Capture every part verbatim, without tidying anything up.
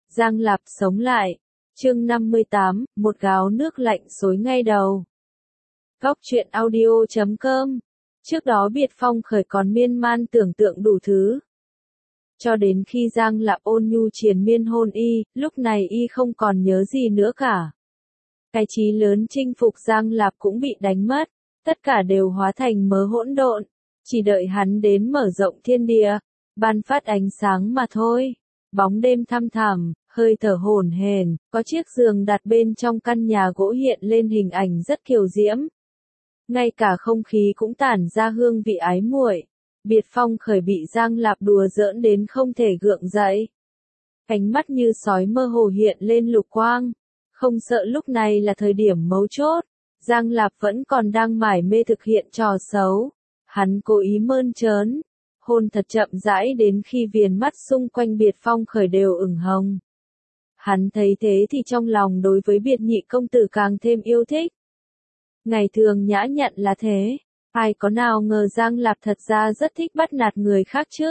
Giang Lạp sống lại. Chương năm mươi tám, một gáo nước lạnh xối ngay đầu. Góc truyện audio chấm com. Trước đó Biệt Phong khởi còn miên man tưởng tượng đủ thứ. Cho đến khi Giang Lạp ôn nhu triền miên hôn y, lúc này y không còn nhớ gì nữa cả. Cái chí lớn chinh phục Giang Lạp cũng bị đánh mất, tất cả đều hóa thành mớ hỗn độn, chỉ đợi hắn đến mở rộng thiên địa, ban phát ánh sáng mà thôi. Bóng đêm thăm thẳm, hơi thở hổn hển, có chiếc giường đặt bên trong căn nhà gỗ hiện lên hình ảnh rất kiều diễm. Ngay cả không khí cũng tản ra hương vị ái muội. Biệt Phong khởi bị Giang Lạp đùa giỡn đến không thể gượng dậy. Ánh mắt như sói mơ hồ hiện lên lục quang. Không sợ lúc này là thời điểm mấu chốt. Giang Lạp vẫn còn đang mải mê thực hiện trò xấu. Hắn cố ý mơn trớn. Hôn thật chậm rãi đến khi viền mắt xung quanh Biệt Phong khởi đều ửng hồng. Hắn thấy thế thì trong lòng đối với Biệt nhị công tử càng thêm yêu thích. Ngày thường nhã nhặn là thế. Ai có nào ngờ Giang Lạp thật ra rất thích bắt nạt người khác chứ.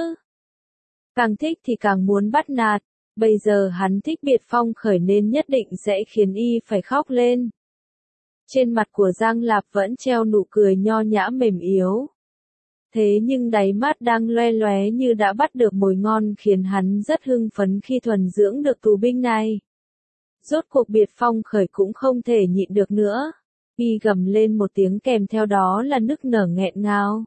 Càng thích thì càng muốn bắt nạt. Bây giờ hắn thích Biệt Phong khởi nên nhất định sẽ khiến y phải khóc lên. Trên mặt của Giang Lạp vẫn treo nụ cười nho nhã mềm yếu. Thế nhưng đáy mắt đang loe loé như đã bắt được mồi ngon khiến hắn rất hưng phấn khi thuần dưỡng được tù binh này. Rốt cuộc Biệt Phong khởi cũng không thể nhịn được nữa. Y gầm lên một tiếng kèm theo đó là nức nở nghẹn ngào.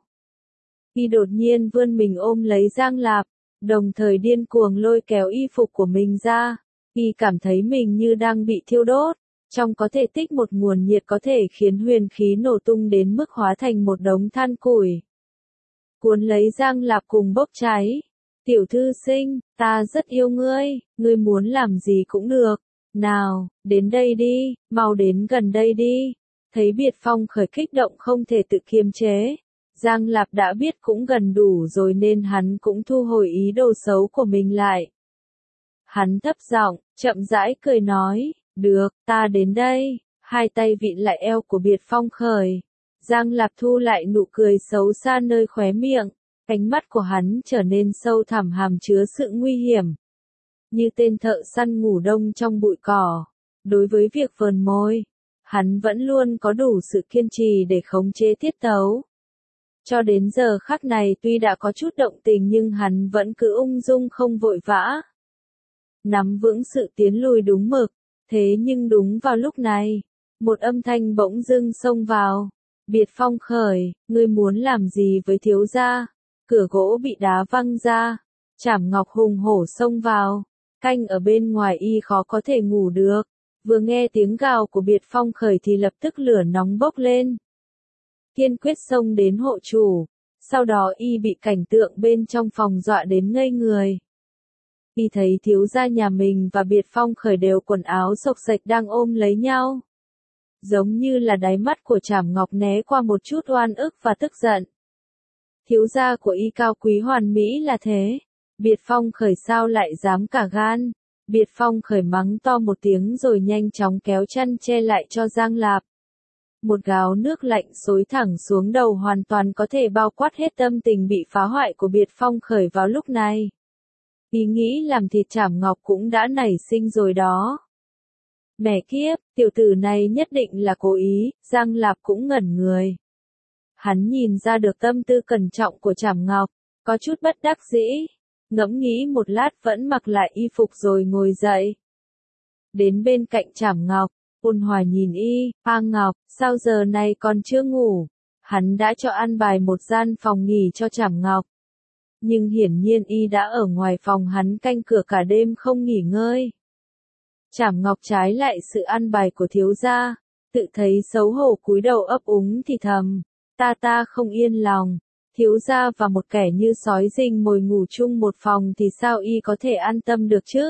Y đột nhiên vươn mình ôm lấy Giang Lạp, đồng thời điên cuồng lôi kéo y phục của mình ra. Y cảm thấy mình như đang bị thiêu đốt, trong có thể tích một nguồn nhiệt có thể khiến huyền khí nổ tung đến mức hóa thành một đống than củi. Cuốn lấy Giang Lạp cùng bốc cháy. Tiểu thư sinh, ta rất yêu ngươi, ngươi muốn làm gì cũng được. Nào, đến đây đi, mau đến gần đây đi. Thấy Biệt Phong khởi kích động không thể tự kiềm chế. Giang Lạp đã biết cũng gần đủ rồi nên hắn cũng thu hồi ý đồ xấu của mình lại. Hắn thấp giọng, chậm rãi cười nói, được, ta đến đây. Hai tay vịn lại eo của Biệt Phong khởi. Giang Lạp thu lại nụ cười xấu xa nơi khóe miệng. Ánh mắt của hắn trở nên sâu thẳm hàm chứa sự nguy hiểm. Như tên thợ săn ngủ đông trong bụi cỏ. Đối với việc vờn môi, hắn vẫn luôn có đủ sự kiên trì để khống chế tiết tấu. Cho đến giờ khắc này tuy đã có chút động tình nhưng hắn vẫn cứ ung dung không vội vã. Nắm vững sự tiến lùi đúng mực. Thế nhưng đúng vào lúc này, một âm thanh bỗng dưng xông vào. Biệt Phong khởi, ngươi muốn làm gì với thiếu gia? Cửa gỗ bị đá văng ra. Trảm Ngọc hùng hổ xông vào. Canh ở bên ngoài y khó có thể ngủ được. Vừa nghe tiếng gào của Biệt Phong khởi thì lập tức lửa nóng bốc lên. Kiên quyết xông đến hộ chủ. Sau đó y bị cảnh tượng bên trong phòng dọa đến ngây người. Y thấy thiếu gia nhà mình và Biệt Phong khởi đều quần áo xộc xệch đang ôm lấy nhau. Giống như là đáy mắt của Trảm Ngọc né qua một chút oan ức và tức giận. Thiếu gia của y cao quý hoàn mỹ là thế. Biệt Phong khởi sao lại dám cả gan. Biệt Phong khởi mắng to một tiếng rồi nhanh chóng kéo chăn che lại cho Giang Lạp. Một gáo nước lạnh xối thẳng xuống đầu hoàn toàn có thể bao quát hết tâm tình bị phá hoại của Biệt Phong khởi vào lúc này. Ý nghĩ làm thịt Trảm Ngọc cũng đã nảy sinh rồi đó. Mẹ kiếp, tiểu tử này nhất định là cố ý, Giang Lạp cũng ngẩn người. Hắn nhìn ra được tâm tư cẩn trọng của Trảm Ngọc, có chút bất đắc dĩ. Ngẫm nghĩ một lát vẫn mặc lại y phục rồi ngồi dậy. Đến bên cạnh Trảm Ngọc, ôn hòa nhìn y, A Ngọc, sao giờ này còn chưa ngủ? Hắn đã cho an bài một gian phòng nghỉ cho Trảm Ngọc. Nhưng hiển nhiên y đã ở ngoài phòng hắn canh cửa cả đêm không nghỉ ngơi. Trảm Ngọc trái lại sự an bài của thiếu gia, tự thấy xấu hổ cúi đầu ấp úng thì thầm, ta ta không yên lòng. Thiếu gia và một kẻ như sói rình mồi ngủ chung một phòng thì sao y có thể an tâm được chứ?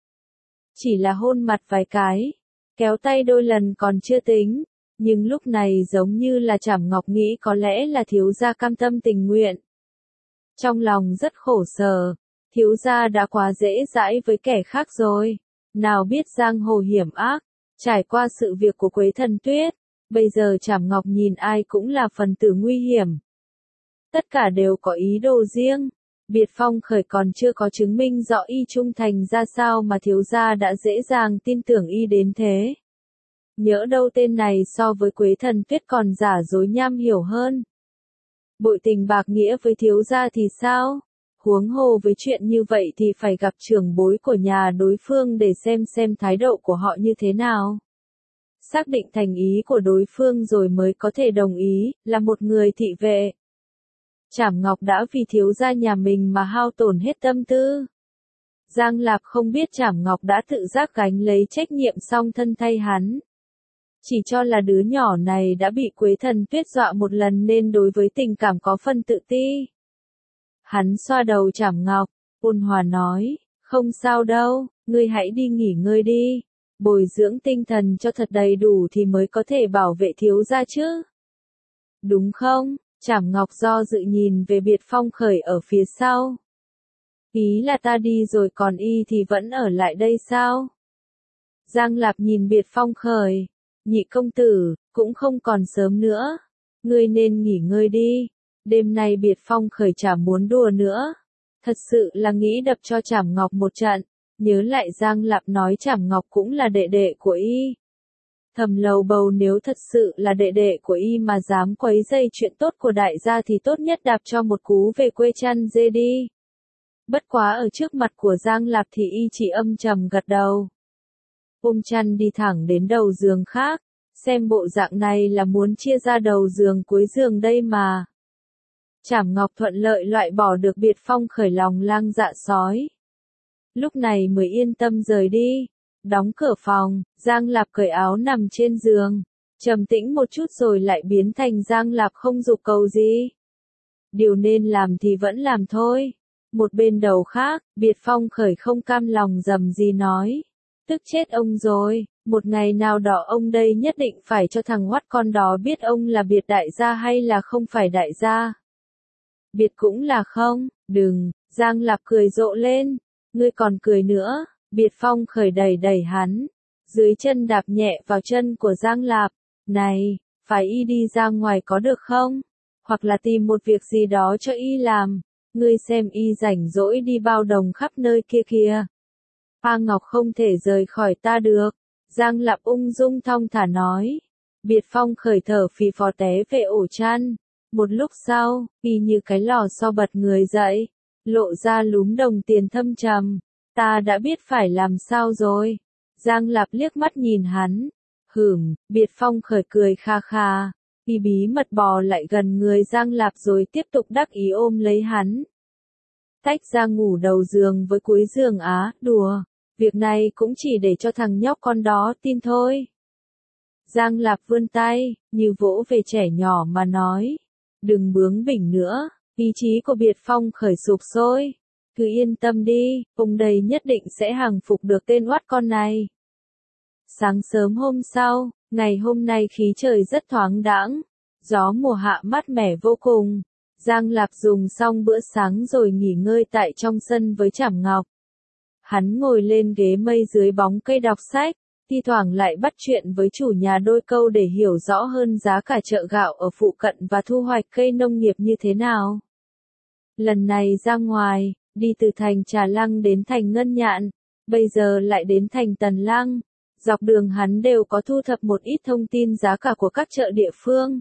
Chỉ là hôn mặt vài cái, kéo tay đôi lần còn chưa tính, nhưng lúc này giống như là Trảm Ngọc nghĩ có lẽ là thiếu gia cam tâm tình nguyện. Trong lòng rất khổ sở, thiếu gia đã quá dễ dãi với kẻ khác rồi, nào biết giang hồ hiểm ác, trải qua sự việc của Quế Thần Tuyết, bây giờ Trảm Ngọc nhìn ai cũng là phần tử nguy hiểm. Tất cả đều có ý đồ riêng, Biệt Phong Khởi còn chưa có chứng minh rõ y trung thành ra sao mà thiếu gia đã dễ dàng tin tưởng y đến thế. Nhỡ đâu tên này so với Quế Thần Tuyết còn giả dối nham hiểu hơn. Bội tình bạc nghĩa với thiếu gia thì sao? Huống hồ với chuyện như vậy thì phải gặp trưởng bối của nhà đối phương để xem xem thái độ của họ như thế nào. Xác định thành ý của đối phương rồi mới có thể đồng ý, là một người thị vệ. Trảm Ngọc đã vì thiếu gia nhà mình mà hao tổn hết tâm tư. Giang Lạp không biết Trảm Ngọc đã tự giác gánh lấy trách nhiệm song thân thay hắn. Chỉ cho là đứa nhỏ này đã bị Quế Thần Tuyết dọa một lần nên đối với tình cảm có phần tự ti. Hắn xoa đầu Trảm Ngọc, ôn hòa nói, không sao đâu, ngươi hãy đi nghỉ ngơi đi. Bồi dưỡng tinh thần cho thật đầy đủ thì mới có thể bảo vệ thiếu gia chứ. Đúng không? Trảm Ngọc do dự nhìn về Biệt Phong Khởi ở phía sau. Ý là ta đi rồi còn y thì vẫn ở lại đây sao? Giang Lạp nhìn Biệt Phong Khởi. Nhị công tử, cũng không còn sớm nữa. Ngươi nên nghỉ ngơi đi. Đêm nay Biệt Phong Khởi chả muốn đùa nữa. Thật sự là nghĩ đập cho Trảm Ngọc một trận. Nhớ lại Giang Lạp nói Trảm Ngọc cũng là đệ đệ của y. Thầm lầu bầu nếu thật sự là đệ đệ của y mà dám quấy rầy chuyện tốt của đại gia thì tốt nhất đạp cho một cú về quê chăn dê đi. Bất quá ở trước mặt của Giang Lạp thì y chỉ âm trầm gật đầu. Ôm chăn đi thẳng đến đầu giường khác, xem bộ dạng này là muốn chia ra đầu giường cuối giường đây mà. Trảm Ngọc thuận lợi loại bỏ được Biệt Phong Khởi lòng lang dạ sói. Lúc này mới yên tâm rời đi. Đóng cửa phòng, Giang Lạp cởi áo nằm trên giường. Trầm tĩnh một chút rồi lại biến thành Giang Lạp không dục cầu gì. Điều nên làm thì vẫn làm thôi. Một bên đầu khác, Biệt Phong Khởi không cam lòng dầm gì nói. Tức chết ông rồi, một ngày nào đó ông đây nhất định phải cho thằng hoắt con đó biết ông là Biệt đại gia hay là không phải đại gia. Biệt cũng là không, đừng, Giang Lạp cười rộ lên. Ngươi còn cười nữa. Biệt Phong Khởi đẩy đẩy hắn, dưới chân đạp nhẹ vào chân của Giang Lạp, này, phải y đi ra ngoài có được không? Hoặc là tìm một việc gì đó cho y làm, ngươi xem y rảnh rỗi đi bao đồng khắp nơi kia kìa. A Ngọc không thể rời khỏi ta được, Giang Lạp ung dung thong thả nói. Biệt Phong Khởi thở phì phò té về ổ chăn, một lúc sau, y như cái lò xo bật người dậy, lộ ra lúm đồng tiền thâm trầm. Ta đã biết phải làm sao rồi. Giang Lạp liếc mắt nhìn hắn. Hửm, Biệt Phong Khởi cười kha kha. Y bí mật bò lại gần người Giang Lạp rồi tiếp tục đắc ý ôm lấy hắn. Tách ra ngủ đầu giường với cuối giường á, đùa. Việc này cũng chỉ để cho thằng nhóc con đó tin thôi. Giang Lạp vươn tay, như vỗ về trẻ nhỏ mà nói. Đừng bướng bỉnh nữa, ý chí của Biệt Phong Khởi sụp sôi. Cứ yên tâm đi, ông đây nhất định sẽ hàng phục được tên oát con này. Sáng sớm hôm sau, ngày hôm nay khí trời rất thoáng đãng, gió mùa hạ mát mẻ vô cùng. Giang Lạp dùng xong bữa sáng rồi nghỉ ngơi tại trong sân với Trảm Ngọc. Hắn ngồi lên ghế mây dưới bóng cây đọc sách, thi thoảng lại bắt chuyện với chủ nhà đôi câu để hiểu rõ hơn giá cả chợ gạo ở phụ cận và thu hoạch cây nông nghiệp như thế nào. Lần này ra ngoài, đi từ thành Trà Lăng đến thành Ngân Nhạn, bây giờ lại đến thành Tần Lăng. Dọc đường hắn đều có thu thập một ít thông tin giá cả của các chợ địa phương.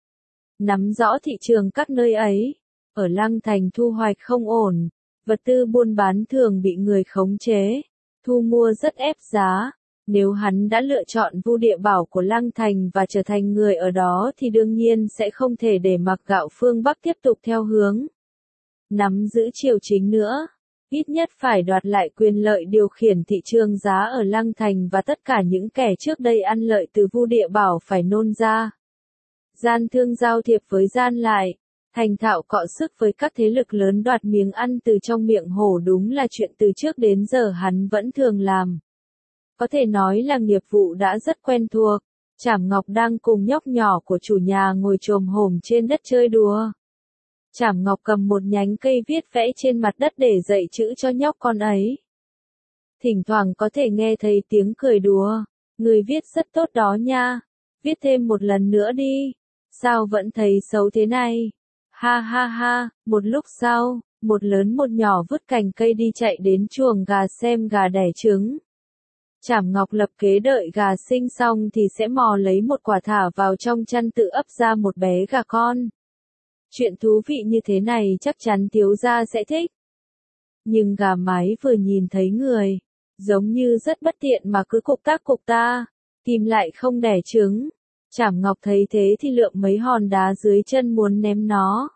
Nắm rõ thị trường các nơi ấy. Ở Lăng Thành thu hoạch không ổn, vật tư buôn bán thường bị người khống chế, thu mua rất ép giá. Nếu hắn đã lựa chọn Vu Địa Bảo của Lăng Thành và trở thành người ở đó thì đương nhiên sẽ không thể để mặc gạo phương Bắc tiếp tục theo hướng nắm giữ triều chính nữa. Ít nhất phải đoạt lại quyền lợi điều khiển thị trường giá ở Lăng Thành và tất cả những kẻ trước đây ăn lợi từ Vu Địa Bảo phải nôn ra. Gian thương giao thiệp với gian lại, thành thạo cọ sức với các thế lực lớn đoạt miếng ăn từ trong miệng hổ đúng là chuyện từ trước đến giờ hắn vẫn thường làm. Có thể nói là nghiệp vụ đã rất quen thuộc. Trảm Ngọc đang cùng nhóc nhỏ của chủ nhà ngồi chồm hổm trên đất chơi đùa. Trảm Ngọc cầm một nhánh cây viết vẽ trên mặt đất để dạy chữ cho nhóc con ấy. Thỉnh thoảng có thể nghe thấy tiếng cười đùa. Người viết rất tốt đó nha. Viết thêm một lần nữa đi. Sao vẫn thấy xấu thế này? Ha ha ha, một lúc sau, một lớn một nhỏ vứt cành cây đi chạy đến chuồng gà xem gà đẻ trứng. Trảm Ngọc lập kế đợi gà sinh xong thì sẽ mò lấy một quả thả vào trong chăn tự ấp ra một bé gà con. Chuyện thú vị như thế này chắc chắn thiếu gia sẽ thích. Nhưng gà mái vừa nhìn thấy người, giống như rất bất tiện mà cứ cục tác cục ta, tìm lại không đẻ trứng. Trảm Ngọc thấy thế thì lượm mấy hòn đá dưới chân muốn ném nó.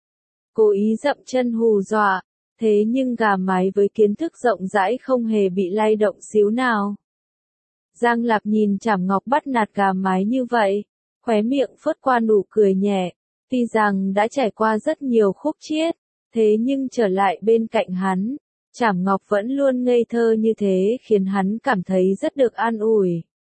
Cố ý dậm chân hù dọa, thế nhưng gà mái với kiến thức rộng rãi không hề bị lay động xíu nào. Giang Lạp nhìn Trảm Ngọc bắt nạt gà mái như vậy, khóe miệng phớt qua nụ cười nhẹ, tuy rằng đã trải qua rất nhiều khúc chiết, thế nhưng trở lại bên cạnh hắn, Trảm Ngọc vẫn luôn ngây thơ như thế khiến hắn cảm thấy rất được an ủi.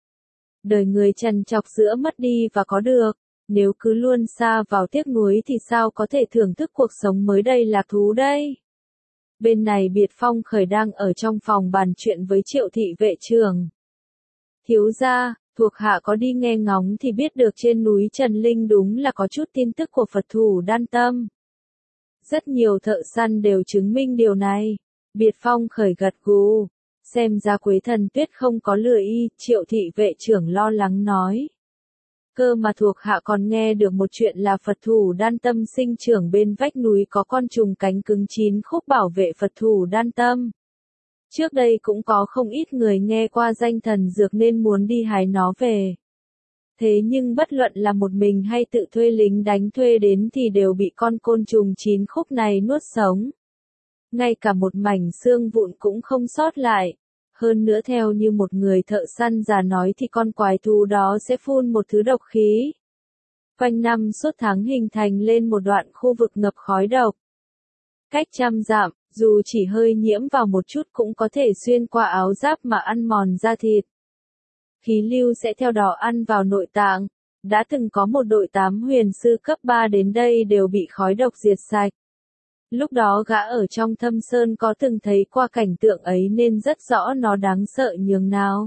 Đời người trần trọc giữa mất đi và có được, nếu cứ luôn sa vào tiếc nuối thì sao có thể thưởng thức cuộc sống mới đầy lạc thú đây. Bên này Biệt Phong Khởi đang ở trong phòng bàn chuyện với Triệu thị vệ trưởng. Thiếu gia, thuộc hạ có đi nghe ngóng thì biết được trên núi Trần Linh đúng là có chút tin tức của Phật thủ Đan Tâm. Rất nhiều thợ săn đều chứng minh điều này. Biệt Phong Khởi gật gù, xem ra Quế Thần Tuyết không có lừa y, Triệu thị vệ trưởng lo lắng nói. Cơ mà thuộc hạ còn nghe được một chuyện là Phật thủ Đan Tâm sinh trưởng bên vách núi có con trùng cánh cứng chín khúc bảo vệ Phật thủ Đan Tâm. Trước đây cũng có không ít người nghe qua danh thần dược nên muốn đi hái nó về. Thế nhưng bất luận là một mình hay tự thuê lính đánh thuê đến thì đều bị con côn trùng chín khúc này nuốt sống. Ngay cả một mảnh xương vụn cũng không sót lại. Hơn nữa theo như một người thợ săn già nói thì con quái thú đó sẽ phun một thứ độc khí. Quanh năm suốt tháng hình thành lên một đoạn khu vực ngập khói độc. Cách trăm dặm, dù chỉ hơi nhiễm vào một chút cũng có thể xuyên qua áo giáp mà ăn mòn da thịt. Khí lưu sẽ theo đó ăn vào nội tạng. Đã từng có một đội tám huyền sư cấp ba đến đây đều bị khói độc diệt sạch. Lúc đó gã ở trong Thâm Sơn có từng thấy qua cảnh tượng ấy nên rất rõ nó đáng sợ nhường nào.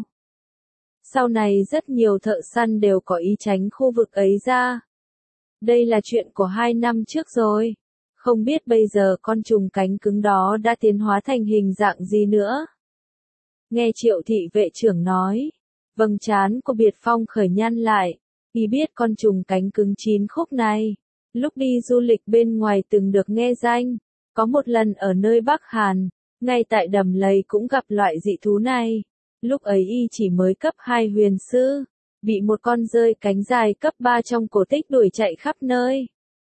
Sau này rất nhiều thợ săn đều có ý tránh khu vực ấy ra. Đây là chuyện của hai năm trước rồi. Không biết bây giờ con trùng cánh cứng đó đã tiến hóa thành hình dạng gì nữa. Nghe Triệu thị vệ trưởng nói, vầng trán của Biệt Phong Khởi nhăn lại, y biết con trùng cánh cứng chín khúc này. Lúc đi du lịch bên ngoài từng được nghe danh, có một lần ở nơi Bắc Hàn, ngay tại Đầm Lầy cũng gặp loại dị thú này. Lúc ấy y chỉ mới cấp hai huyền sư, bị một con dơi cánh dài cấp ba trong cổ tích đuổi chạy khắp nơi.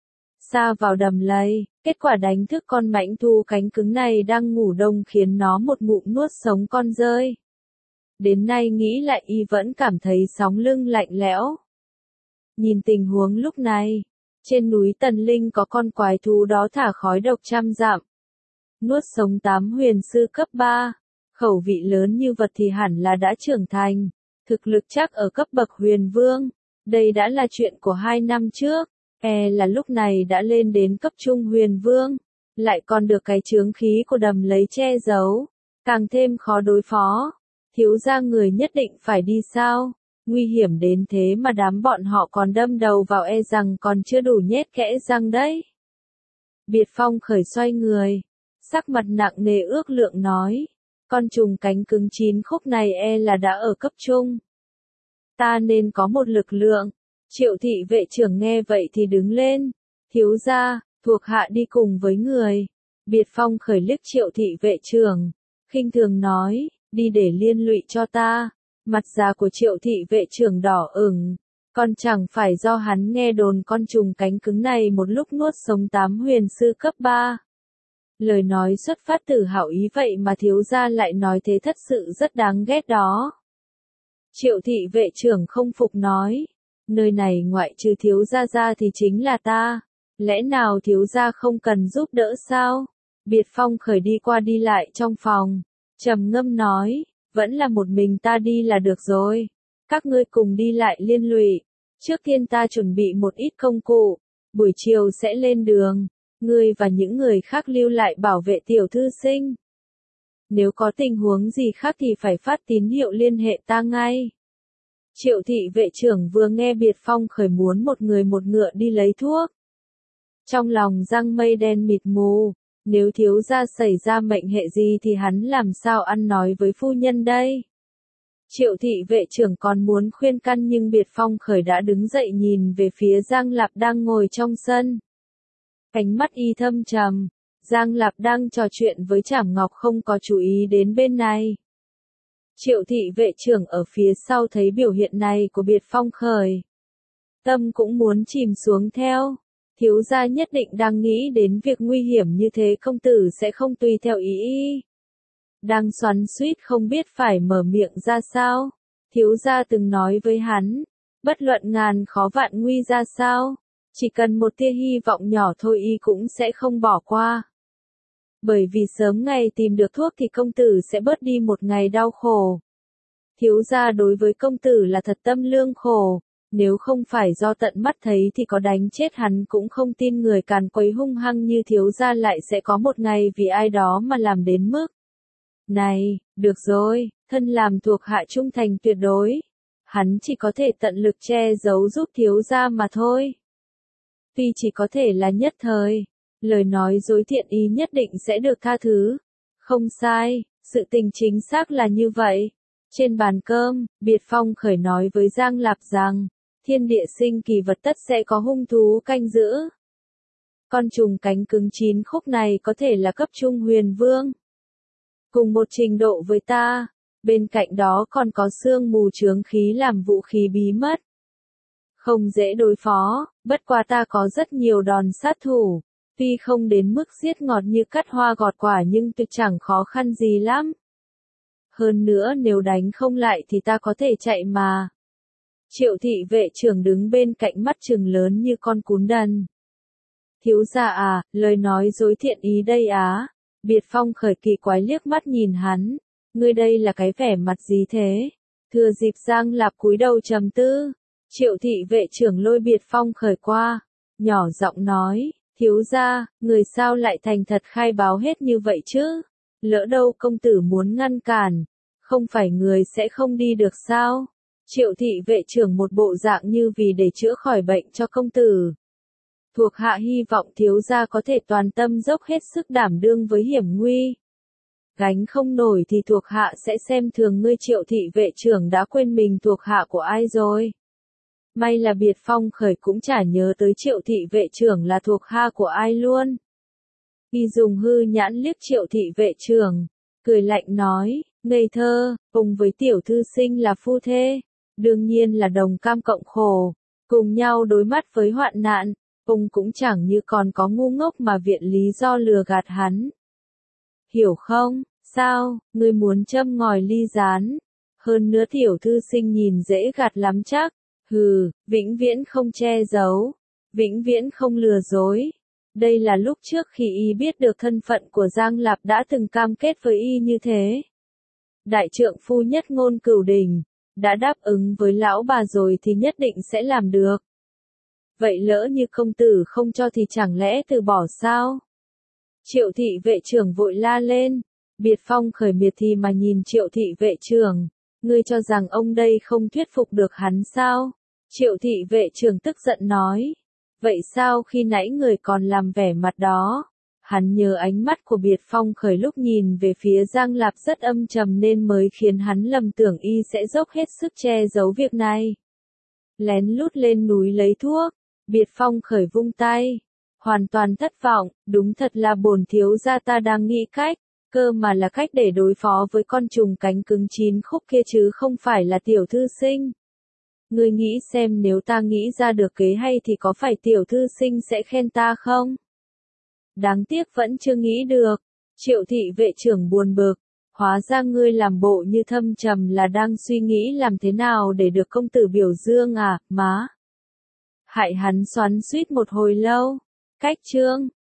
Xa vào Đầm Lầy, kết quả đánh thức con mãnh thu cánh cứng này đang ngủ đông khiến nó một ngụm nuốt sống con dơi. Đến nay nghĩ lại y vẫn cảm thấy sóng lưng lạnh lẽo. Nhìn tình huống lúc này, trên núi Tần Linh có con quái thú đó thả khói độc trăm dặm. Nuốt sống tám huyền sư cấp ba, khẩu vị lớn như vật thì hẳn là đã trưởng thành, thực lực chắc ở cấp bậc huyền vương. Đây đã là chuyện của hai năm trước, e là lúc này đã lên đến cấp trung huyền vương, lại còn được cái chướng khí của Đầm Lầy che giấu, càng thêm khó đối phó. Thiếu gia người nhất định phải đi sao? Nguy hiểm đến thế mà đám bọn họ còn đâm đầu vào e rằng còn chưa đủ nhét kẽ răng đấy. Biệt Phong Khởi xoay người, sắc mặt nặng nề ước lượng nói, con trùng cánh cứng chín khúc này e là đã ở cấp trung. Ta nên có một lực lượng. Triệu thị vệ trưởng nghe vậy thì đứng lên, thiếu gia, thuộc hạ đi cùng với người. Biệt Phong Khởi liếc Triệu thị vệ trưởng, khinh thường nói, đi để liên lụy cho ta. Mặt già của Triệu thị vệ trưởng đỏ ửng, còn chẳng phải do hắn nghe đồn con trùng cánh cứng này một lúc nuốt sống tám huyền sư cấp ba. Lời nói xuất phát từ hảo ý vậy mà thiếu gia lại nói thế thật sự rất đáng ghét đó. Triệu thị vệ trưởng không phục nói, nơi này ngoại trừ thiếu gia ra thì chính là ta, lẽ nào thiếu gia không cần giúp đỡ sao? Biệt Phong Khởi đi qua đi lại trong phòng, trầm ngâm nói, vẫn là một mình ta đi là được rồi, các ngươi cùng đi lại liên lụy. Trước tiên ta chuẩn bị một ít công cụ, buổi chiều sẽ lên đường, ngươi và những người khác lưu lại bảo vệ tiểu thư sinh. Nếu có tình huống gì khác thì phải phát tín hiệu liên hệ ta ngay. Triệu thị vệ trưởng vừa nghe Biệt Phong Khởi muốn một người một ngựa đi lấy thuốc. Trong lòng Giang Mây đen mịt mù, nếu thiếu gia xảy ra mệnh hệ gì thì hắn làm sao ăn nói với phu nhân đây? Triệu thị vệ trưởng còn muốn khuyên can nhưng Biệt Phong Khởi đã đứng dậy nhìn về phía Giang Lạp đang ngồi trong sân. Ánh mắt y thâm trầm, Giang Lạp đang trò chuyện với Trảm Ngọc không có chú ý đến bên này. Triệu thị vệ trưởng ở phía sau thấy biểu hiện này của Biệt Phong Khởi. Tâm cũng muốn chìm xuống theo. Thiếu gia nhất định đang nghĩ đến việc nguy hiểm như thế công tử sẽ không tùy theo ý y. Đang xoắn xuýt không biết phải mở miệng ra sao. Thiếu gia từng nói với hắn, bất luận ngàn khó vạn nguy ra sao, chỉ cần một tia hy vọng nhỏ thôi y cũng sẽ không bỏ qua. Bởi vì sớm ngày tìm được thuốc thì công tử sẽ bớt đi một ngày đau khổ. Thiếu gia đối với công tử là thật tâm lương khổ, nếu không phải do tận mắt thấy thì có đánh chết hắn cũng không tin người càn quấy hung hăng như thiếu gia lại sẽ có một ngày vì ai đó mà làm đến mức. Này, được rồi, thân làm thuộc hạ trung thành tuyệt đối. Hắn chỉ có thể tận lực che giấu giúp thiếu gia mà thôi. Tuy chỉ có thể là nhất thời, lời nói dối thiện ý nhất định sẽ được tha thứ. Không sai, sự tình chính xác là như vậy. Trên bàn cơm, Biệt Phong Khởi nói với Giang Lạp rằng, thiên địa sinh kỳ vật tất sẽ có hung thú canh giữ. Con trùng cánh cứng chín khúc này có thể là cấp trung huyền vương. Cùng một trình độ với ta, bên cạnh đó còn có xương mù chướng khí làm vũ khí bí mật. Không dễ đối phó, bất quá ta có rất nhiều đòn sát thủ, tuy không đến mức giết ngọt như cắt hoa gọt quả nhưng tuyệt chẳng khó khăn gì lắm. Hơn nữa nếu đánh không lại thì ta có thể chạy mà. Triệu thị vệ trưởng đứng bên cạnh mắt trừng lớn như con cún đần. Thiếu gia à, lời nói dối thiện ý đây á. Biệt Phong Khởi kỳ quái liếc mắt nhìn hắn. Ngươi đây là cái vẻ mặt gì thế? Thừa dịp Giang Lạp cúi đầu trầm tư. Triệu thị vệ trưởng lôi Biệt Phong Khởi qua. Nhỏ giọng nói, thiếu gia, người sao lại thành thật khai báo hết như vậy chứ? Lỡ đâu công tử muốn ngăn cản, không phải người sẽ không đi được sao? Triệu thị vệ trưởng một bộ dạng như vì để chữa khỏi bệnh cho công tử. Thuộc hạ hy vọng thiếu gia có thể toàn tâm dốc hết sức đảm đương với hiểm nguy. Gánh không nổi thì thuộc hạ sẽ xem thường ngươi. Triệu thị vệ trưởng đã quên mình thuộc hạ của ai rồi. May là Biệt Phong Khởi cũng chả nhớ tới triệu thị vệ trưởng là thuộc hạ của ai luôn. Y dùng hư nhãn liếc triệu thị vệ trưởng, cười lạnh nói, ngây thơ, cùng với tiểu thư sinh là phu thê, đương nhiên là đồng cam cộng khổ, cùng nhau đối mặt với hoạn nạn, cùng cũng chẳng như còn có ngu ngốc mà viện lý do lừa gạt hắn. Hiểu không, sao, ngươi muốn châm ngòi ly gián, hơn nữa tiểu thư sinh nhìn dễ gạt lắm chắc, hừ, vĩnh viễn không che giấu, vĩnh viễn không lừa dối. Đây là lúc trước khi y biết được thân phận của Giang Lạp đã từng cam kết với y như thế. Đại trượng phu nhất ngôn cửu đình, đã đáp ứng với lão bà rồi thì nhất định sẽ làm được. Vậy lỡ như công tử không cho thì chẳng lẽ từ bỏ sao? Triệu thị vệ trưởng vội la lên. Biệt Phong Khởi miệt thì mà nhìn triệu thị vệ trưởng. Ngươi cho rằng ông đây không thuyết phục được hắn sao? Triệu thị vệ trưởng tức giận nói. Vậy sao khi nãy người còn làm vẻ mặt đó? Hắn nhớ ánh mắt của Biệt Phong Khởi lúc nhìn về phía Giang Lạp rất âm trầm nên mới khiến hắn lầm tưởng y sẽ dốc hết sức che giấu việc này. Lén lút lên núi lấy thuốc, Biệt Phong Khởi vung tay, hoàn toàn thất vọng, đúng thật là bổn thiếu gia ta đang nghĩ cách, cơ mà là cách để đối phó với con trùng cánh cứng chín khúc kia chứ không phải là tiểu thư sinh. Ngươi nghĩ xem nếu ta nghĩ ra được kế hay thì có phải tiểu thư sinh sẽ khen ta không? Đáng tiếc vẫn chưa nghĩ được. Triệu thị vệ trưởng buồn bực. Hóa ra ngươi làm bộ như thâm trầm là đang suy nghĩ làm thế nào để được công tử biểu dương à, má. Hại hắn xoắn suýt một hồi lâu. Cách chương.